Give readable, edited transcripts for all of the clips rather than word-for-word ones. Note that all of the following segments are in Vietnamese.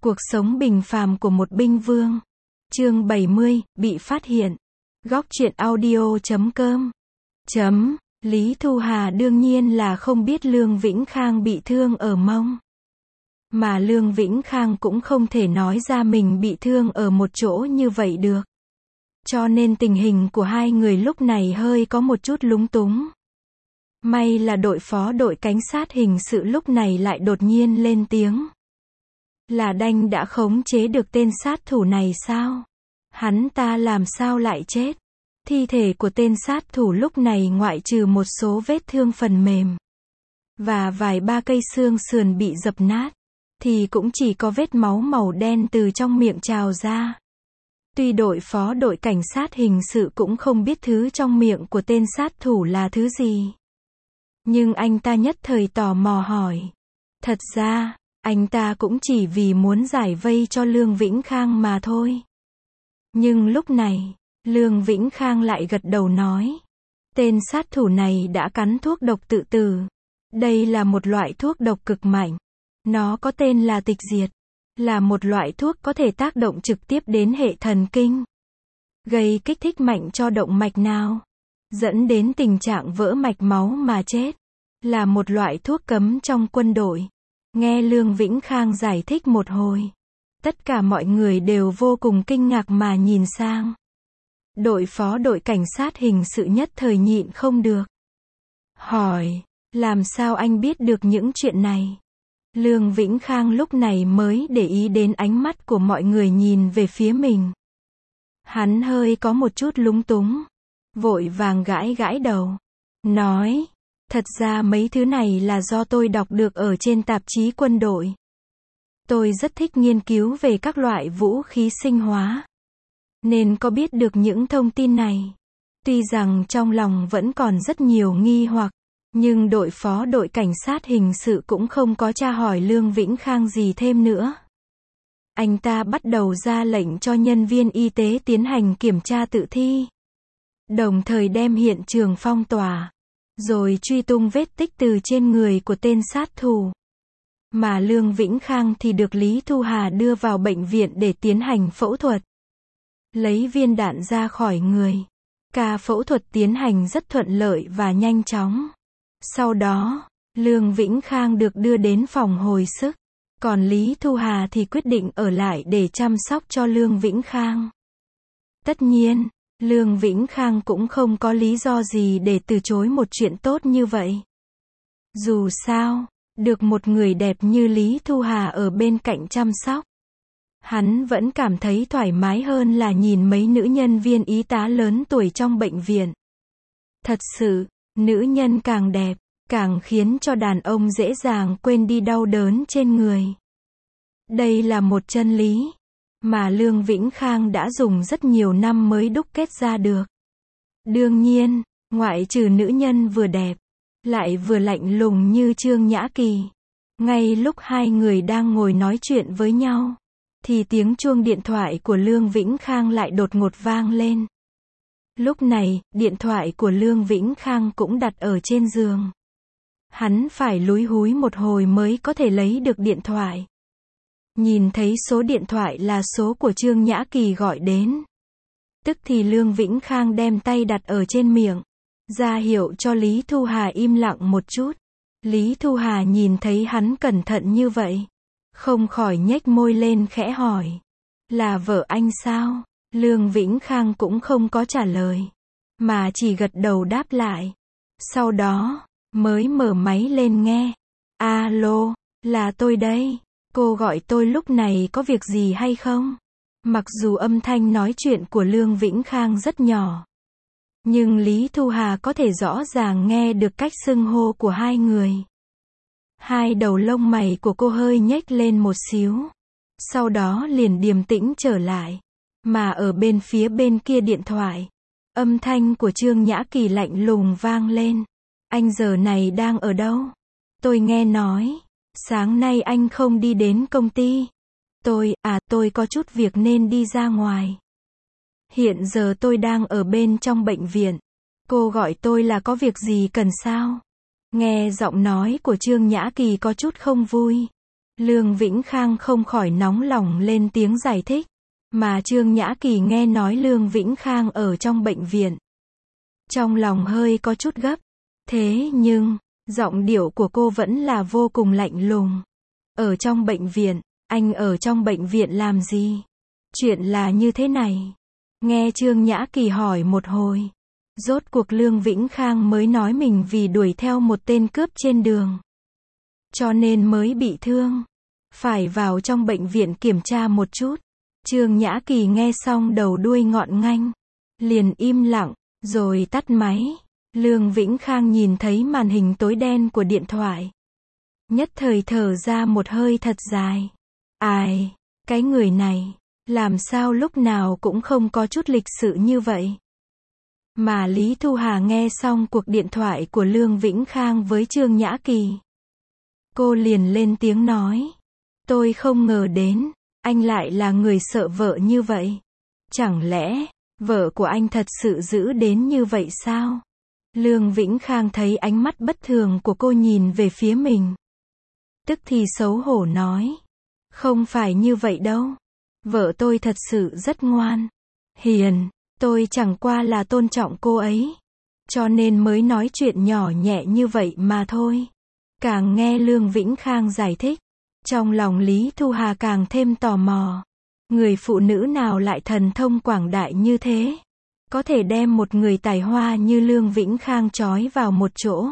Cuộc sống bình phàm của một binh vương. Chương 70, bị phát hiện. Góc truyện audio.com. Lý Thu Hà đương nhiên là không biết Lương Vĩnh Khang bị thương ở mông. Mà Lương Vĩnh Khang cũng không thể nói ra mình bị thương ở một chỗ như vậy được. Cho nên tình hình của hai người lúc này hơi có một chút lúng túng. May là đội phó đội cảnh sát hình sự lúc này lại đột nhiên lên tiếng. Là Đanh đã khống chế được tên sát thủ này sao? Hắn ta làm sao lại chết? Thi thể của tên sát thủ lúc này ngoại trừ một số vết thương phần mềm và vài ba cây xương sườn bị dập nát, thì cũng chỉ có vết máu màu đen từ trong miệng trào ra. Tuy đội phó đội cảnh sát hình sự cũng không biết thứ trong miệng của tên sát thủ là thứ gì, nhưng anh ta nhất thời tò mò hỏi. Thật ra, anh ta cũng chỉ vì muốn giải vây cho Lương Vĩnh Khang mà thôi. Nhưng lúc này, Lương Vĩnh Khang lại gật đầu nói. Tên sát thủ này đã cắn thuốc độc tự tử. Đây là một loại thuốc độc cực mạnh. Nó có tên là tịch diệt. Là một loại thuốc có thể tác động trực tiếp đến hệ thần kinh. Gây kích thích mạnh cho động mạch não. Dẫn đến tình trạng vỡ mạch máu mà chết. Là một loại thuốc cấm trong quân đội. Nghe Lương Vĩnh Khang giải thích một hồi. Tất cả mọi người đều vô cùng kinh ngạc mà nhìn sang. Đội phó đội cảnh sát hình sự nhất thời nhịn không được. Hỏi, làm sao anh biết được những chuyện này? Lương Vĩnh Khang lúc này mới để ý đến ánh mắt của mọi người nhìn về phía mình. Hắn hơi có một chút lúng túng. Vội vàng gãi gãi đầu. Nói, thật ra mấy thứ này là do tôi đọc được ở trên tạp chí quân đội. Tôi rất thích nghiên cứu về các loại vũ khí sinh hóa, nên có biết được những thông tin này. Tuy rằng trong lòng vẫn còn rất nhiều nghi hoặc, nhưng đội phó đội cảnh sát hình sự cũng không có tra hỏi Lương Vĩnh Khang gì thêm nữa. Anh ta bắt đầu ra lệnh cho nhân viên y tế tiến hành kiểm tra tử thi, đồng thời đem hiện trường phong tỏa, rồi truy tung vết tích từ trên người của tên sát thủ. Mà Lương Vĩnh Khang thì được Lý Thu Hà đưa vào bệnh viện để tiến hành phẫu thuật. Lấy viên đạn ra khỏi người. Ca phẫu thuật tiến hành rất thuận lợi và nhanh chóng. Sau đó, Lương Vĩnh Khang được đưa đến phòng hồi sức. Còn Lý Thu Hà thì quyết định ở lại để chăm sóc cho Lương Vĩnh Khang. Tất nhiên, Lương Vĩnh Khang cũng không có lý do gì để từ chối một chuyện tốt như vậy. Dù sao, được một người đẹp như Lý Thu Hà ở bên cạnh chăm sóc, hắn vẫn cảm thấy thoải mái hơn là nhìn mấy nữ nhân viên y tá lớn tuổi trong bệnh viện. Thật sự, nữ nhân càng đẹp, càng khiến cho đàn ông dễ dàng quên đi đau đớn trên người. Đây là một chân lý mà Lương Vĩnh Khang đã dùng rất nhiều năm mới đúc kết ra được. Đương nhiên, ngoại trừ nữ nhân vừa đẹp, lại vừa lạnh lùng như Trương Nhã Kỳ. Ngay lúc hai người đang ngồi nói chuyện với nhau, thì tiếng chuông điện thoại của Lương Vĩnh Khang lại đột ngột vang lên. Lúc này, điện thoại của Lương Vĩnh Khang cũng đặt ở trên giường. Hắn phải lúi húi một hồi mới có thể lấy được điện thoại. Nhìn thấy số điện thoại là số của Trương Nhã Kỳ gọi đến. Tức thì Lương Vĩnh Khang đem tay đặt ở trên miệng, ra hiệu cho Lý Thu Hà im lặng một chút. Lý Thu Hà nhìn thấy hắn cẩn thận như vậy, không khỏi nhếch môi lên khẽ hỏi. Là vợ anh sao? Lương Vĩnh Khang cũng không có trả lời, mà chỉ gật đầu đáp lại. Sau đó, mới mở máy lên nghe. Alo, là tôi đây. Cô gọi tôi lúc này có việc gì hay không? Mặc dù âm thanh nói chuyện của Lương Vĩnh Khang rất nhỏ, nhưng Lý Thu Hà có thể rõ ràng nghe được cách xưng hô của hai người. Hai đầu lông mày của cô hơi nhếch lên một xíu, sau đó liền điềm tĩnh trở lại. Mà ở bên phía bên kia điện thoại, âm thanh của Trương Nhã Kỳ lạnh lùng vang lên. Anh giờ này đang ở đâu? Tôi nghe nói, sáng nay anh không đi đến công ty. Tôi có chút việc nên đi ra ngoài. Hiện giờ tôi đang ở bên trong bệnh viện. Cô gọi tôi là có việc gì cần sao? Nghe giọng nói của Trương Nhã Kỳ có chút không vui. Lương Vĩnh Khang không khỏi nóng lòng lên tiếng giải thích. Mà Trương Nhã Kỳ nghe nói Lương Vĩnh Khang ở trong bệnh viện. Trong lòng hơi có chút gấp. Thế nhưng, giọng điệu của cô vẫn là vô cùng lạnh lùng. Ở trong bệnh viện, anh ở trong bệnh viện làm gì? Chuyện là như thế này. Nghe Trương Nhã Kỳ hỏi một hồi. Rốt cuộc Lương Vĩnh Khang mới nói mình vì đuổi theo một tên cướp trên đường. Cho nên mới bị thương. Phải vào trong bệnh viện kiểm tra một chút. Trương Nhã Kỳ nghe xong đầu đuôi ngọn nganh. Liền im lặng, rồi tắt máy. Lương Vĩnh Khang nhìn thấy màn hình tối đen của điện thoại. Nhất thời thở ra một hơi thật dài. Ai, cái người này, làm sao lúc nào cũng không có chút lịch sự như vậy. Mà Lý Thu Hà nghe xong cuộc điện thoại của Lương Vĩnh Khang với Trương Nhã Kỳ. Cô liền lên tiếng nói. Tôi không ngờ đến, anh lại là người sợ vợ như vậy. Chẳng lẽ, vợ của anh thật sự giữ đến như vậy sao? Lương Vĩnh Khang thấy ánh mắt bất thường của cô nhìn về phía mình. Tức thì xấu hổ nói. Không phải như vậy đâu. Vợ tôi thật sự rất ngoan, hiền, tôi chẳng qua là tôn trọng cô ấy. Cho nên mới nói chuyện nhỏ nhẹ như vậy mà thôi. Càng nghe Lương Vĩnh Khang giải thích, trong lòng Lý Thu Hà càng thêm tò mò. Người phụ nữ nào lại thần thông quảng đại như thế? Có thể đem một người tài hoa như Lương Vĩnh Khang trói vào một chỗ.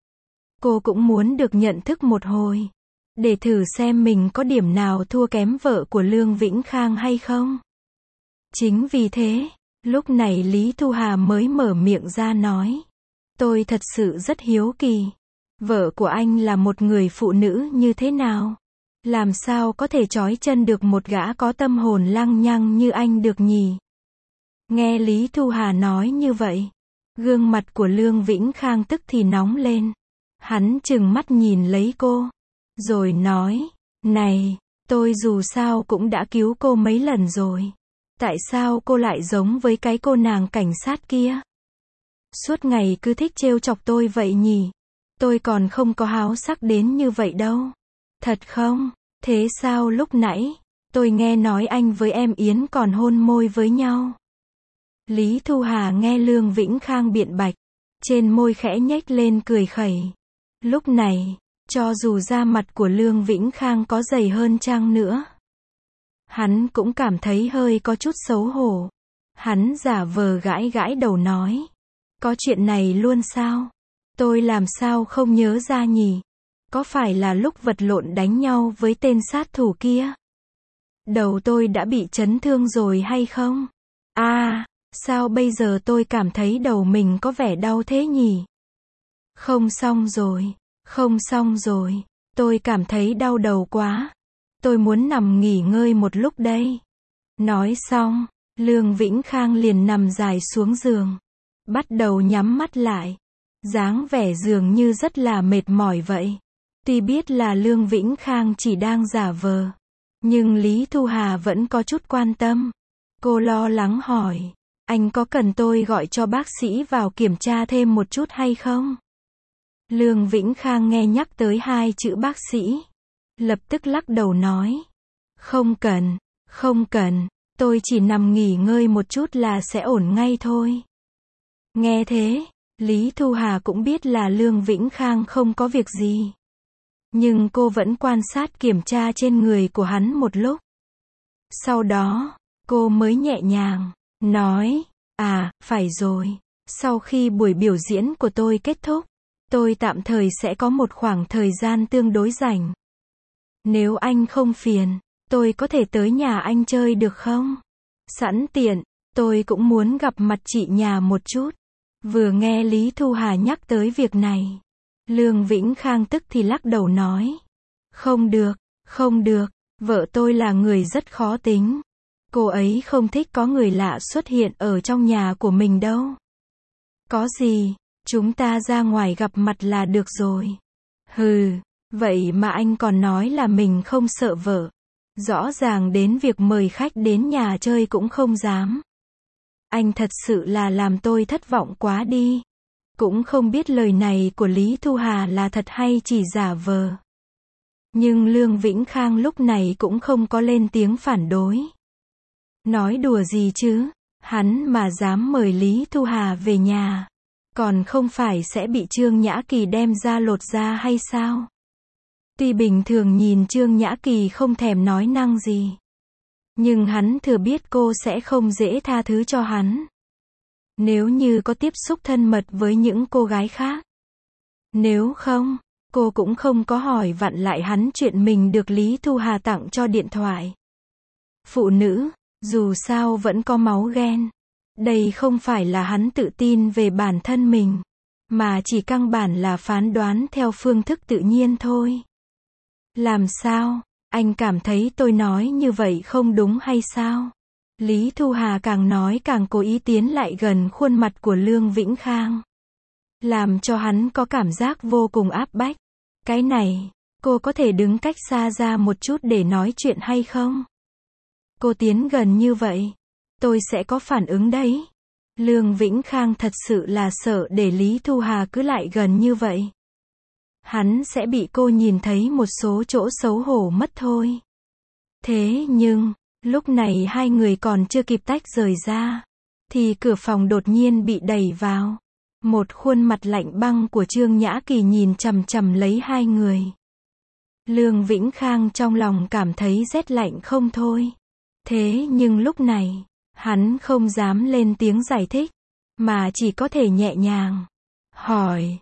Cô cũng muốn được nhận thức một hồi. Để thử xem mình có điểm nào thua kém vợ của Lương Vĩnh Khang hay không. Chính vì thế, lúc này Lý Thu Hà mới mở miệng ra nói. Tôi thật sự rất hiếu kỳ. Vợ của anh là một người phụ nữ như thế nào? Làm sao có thể trói chân được một gã có tâm hồn lăng nhăng như anh được nhỉ? Nghe Lý Thu Hà nói như vậy, gương mặt của Lương Vĩnh Khang tức thì nóng lên. Hắn trừng mắt nhìn lấy cô, rồi nói, này, tôi dù sao cũng đã cứu cô mấy lần rồi. Tại sao cô lại giống với cái cô nàng cảnh sát kia? Suốt ngày cứ thích trêu chọc tôi vậy nhỉ? Tôi còn không có háo sắc đến như vậy đâu. Thật không? Thế sao lúc nãy, tôi nghe nói anh với em Yến còn hôn môi với nhau. Lý Thu Hà nghe Lương Vĩnh Khang biện bạch, trên môi khẽ nhếch lên cười khẩy. Lúc này, cho dù da mặt của Lương Vĩnh Khang có dày hơn chăng nữa, hắn cũng cảm thấy hơi có chút xấu hổ. Hắn giả vờ gãi gãi đầu nói. Có chuyện này luôn sao? Tôi làm sao không nhớ ra nhỉ? Có phải là lúc vật lộn đánh nhau với tên sát thủ kia? Đầu tôi đã bị chấn thương rồi hay không? Sao bây giờ tôi cảm thấy đầu mình có vẻ đau thế nhỉ? Không xong rồi, tôi cảm thấy đau đầu quá. Tôi muốn nằm nghỉ ngơi một lúc đây. Nói xong, Lương Vĩnh Khang liền nằm dài xuống giường, bắt đầu nhắm mắt lại. Dáng vẻ dường như rất là mệt mỏi vậy. Tuy biết là Lương Vĩnh Khang chỉ đang giả vờ, nhưng Lý Thu Hà vẫn có chút quan tâm. Cô lo lắng hỏi, anh có cần tôi gọi cho bác sĩ vào kiểm tra thêm một chút hay không? Lương Vĩnh Khang nghe nhắc tới hai chữ bác sĩ, lập tức lắc đầu nói. Không cần, tôi chỉ nằm nghỉ ngơi một chút là sẽ ổn ngay thôi. Nghe thế, Lý Thu Hà cũng biết là Lương Vĩnh Khang không có việc gì. Nhưng cô vẫn quan sát kiểm tra trên người của hắn một lúc. Sau đó, cô mới nhẹ nhàng nói, phải rồi, sau khi buổi biểu diễn của tôi kết thúc, tôi tạm thời sẽ có một khoảng thời gian tương đối rảnh. Nếu anh không phiền, tôi có thể tới nhà anh chơi được không? Sẵn tiện, tôi cũng muốn gặp mặt chị nhà một chút. Vừa nghe Lý Thu Hà nhắc tới việc này, Lương Vĩnh Khang tức thì lắc đầu nói. Không được, vợ tôi là người rất khó tính. Cô ấy không thích có người lạ xuất hiện ở trong nhà của mình đâu. Có gì, chúng ta ra ngoài gặp mặt là được rồi. Hừ, vậy mà anh còn nói là mình không sợ vợ. Rõ ràng đến việc mời khách đến nhà chơi cũng không dám. Anh thật sự là làm tôi thất vọng quá đi. Cũng không biết lời này của Lý Thu Hà là thật hay chỉ giả vờ. Nhưng Lương Vĩnh Khang lúc này cũng không có lên tiếng phản đối. Nói đùa gì chứ, hắn mà dám mời Lý Thu Hà về nhà, còn không phải sẽ bị Trương Nhã Kỳ đem ra lột da hay sao? Tuy bình thường nhìn Trương Nhã Kỳ không thèm nói năng gì, nhưng hắn thừa biết cô sẽ không dễ tha thứ cho hắn. Nếu như có tiếp xúc thân mật với những cô gái khác. Nếu không, cô cũng không có hỏi vặn lại hắn chuyện mình được Lý Thu Hà tặng cho điện thoại. Phụ nữ, dù sao vẫn có máu ghen. Đây không phải là hắn tự tin về bản thân mình, mà chỉ căn bản là phán đoán theo phương thức tự nhiên thôi. Làm sao? Anh cảm thấy tôi nói như vậy không đúng hay sao? Lý Thu Hà càng nói càng cố ý tiến lại gần khuôn mặt của Lương Vĩnh Khang, làm cho hắn có cảm giác vô cùng áp bách. Cái này, cô có thể đứng cách xa ra một chút để nói chuyện hay không? Cô tiến gần như vậy, tôi sẽ có phản ứng đấy. Lương Vĩnh Khang thật sự là sợ để Lý Thu Hà cứ lại gần như vậy. Hắn sẽ bị cô nhìn thấy một số chỗ xấu hổ mất thôi. Thế nhưng, lúc này hai người còn chưa kịp tách rời ra, thì cửa phòng đột nhiên bị đẩy vào. Một khuôn mặt lạnh băng của Trương Nhã Kỳ nhìn chằm chằm lấy hai người. Lương Vĩnh Khang trong lòng cảm thấy rét lạnh không thôi. Thế nhưng lúc này, hắn không dám lên tiếng giải thích, mà chỉ có thể nhẹ nhàng hỏi,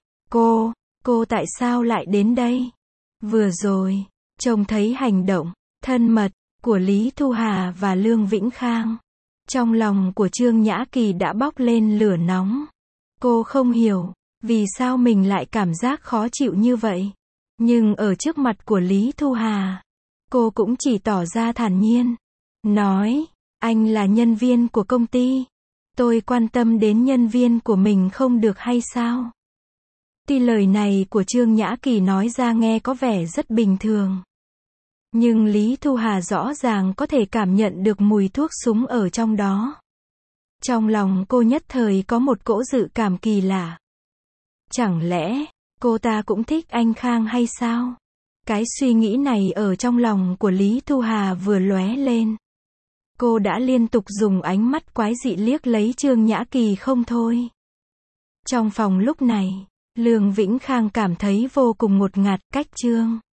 cô tại sao lại đến đây? Vừa rồi, trông thấy hành động thân mật của Lý Thu Hà và Lương Vĩnh Khang. Trong lòng của Trương Nhã Kỳ đã bốc lên lửa nóng. Cô không hiểu, vì sao mình lại cảm giác khó chịu như vậy. Nhưng ở trước mặt của Lý Thu Hà, cô cũng chỉ tỏ ra thản nhiên. Nói, anh là nhân viên của công ty. Tôi quan tâm đến nhân viên của mình không được hay sao? Tuy lời này của Trương Nhã Kỳ nói ra nghe có vẻ rất bình thường. Nhưng Lý Thu Hà rõ ràng có thể cảm nhận được mùi thuốc súng ở trong đó. Trong lòng cô nhất thời có một cỗ dự cảm kỳ lạ. Chẳng lẽ, cô ta cũng thích anh Khang hay sao? Cái suy nghĩ này ở trong lòng của Lý Thu Hà vừa lóe lên. Cô đã liên tục dùng ánh mắt quái dị liếc lấy Trương Nhã Kỳ không thôi. Trong phòng lúc này, Lương Vĩnh Khang cảm thấy vô cùng ngột ngạt. Cách Trương